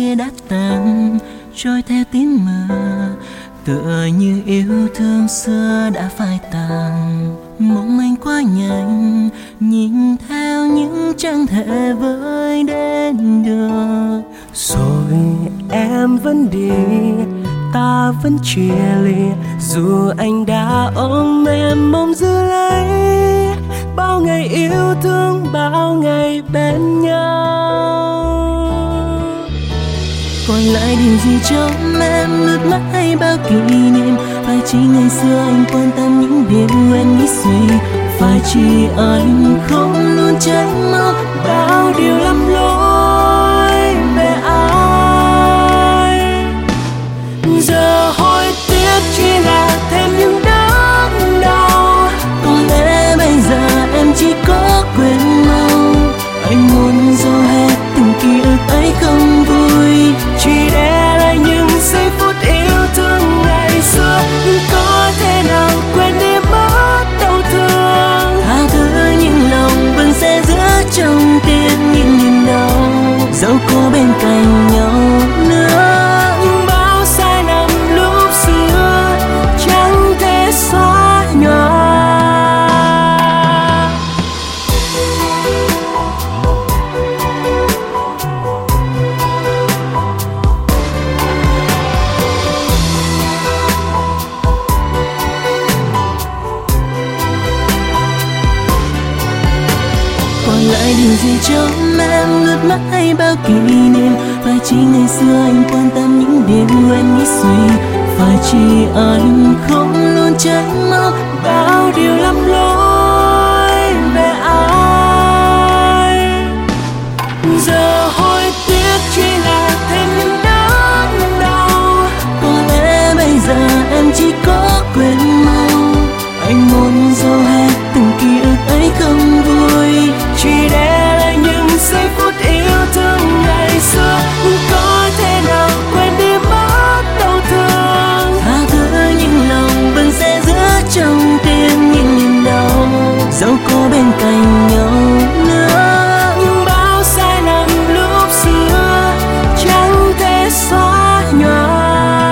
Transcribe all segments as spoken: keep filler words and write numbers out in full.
kia đã tan trôi theo tiếng mưa, tựa như yêu thương xưa đã phai tàn. Mong anh quá nhanh, nhìn theo những chẳng thể với đến được. Rồi em vẫn đi, ta vẫn chia ly, dù anh đã ôm em mong giữ lấy bao ngày yêu thương, bao ngày bên nhau. Còn lại điều gì trong em lướt mắt hay bao kỷ niệm? Phải chỉ ngày xưa anh quan tâm những điều em nghĩ suy? Phải chỉ anh không luôn tránh mong bao điều lầm lỗi về ai? Giờ hối tiếc chỉ là thêm những đớn đau. Có lẽ bây giờ em chỉ có quên mau. Anh muốn dò hết từng ký ức ấy không vui, chỉ để lại những giây phút yêu thương ngày xưa. Có thể nào quên đi mất đau thương? tha thứ những lòng vẫn sẽ giữ trong tim những niềm đau, dẫu có bên cạnh nhau nữa. Nhưng bao sai lầm lúc xưa chẳng thể xóa nhòa. Còn lại điều gì trong em lướt mắt hay bao kỷ niệm? Phải chỉ ngày xưa anh quan tâm những điều em nghĩ suy? Phải chỉ anh không luôn tránh mong Bao điều lầm lỗi về ai? Giờ hối tiếc chỉ là thêm những đớn đau. Có lẽ bây giờ em chỉ có quên mau. Anh muốn dò hết từng ký ức ấy không vui, chỉ để lại những giây phút yêu thương ngày xưa. Có thể nào quên đi mất đau thương? tha thứ những lòng vẫn sẽ giữ trong tim những niềm đau, dẫu có bên cạnh nhau nữa. Nhưng bao sai lầm lúc xưa chẳng thể xóa nhòa.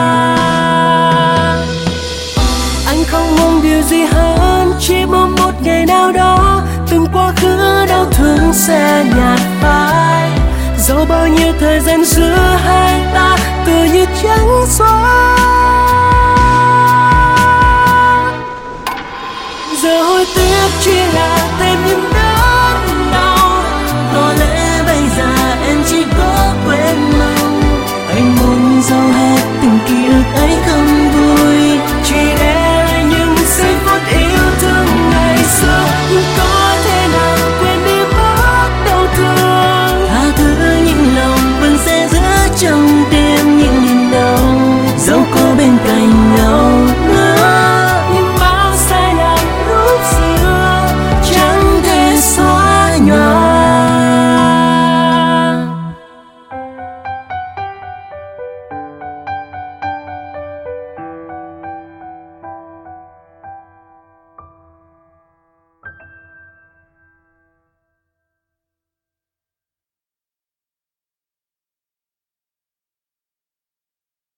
Anh không mong điều gì hơn, chỉ mong một ngày nào đó từng quá khứ đau thương sẽ nhạt phai. Dẫu bao nhiêu thời gian giữa hai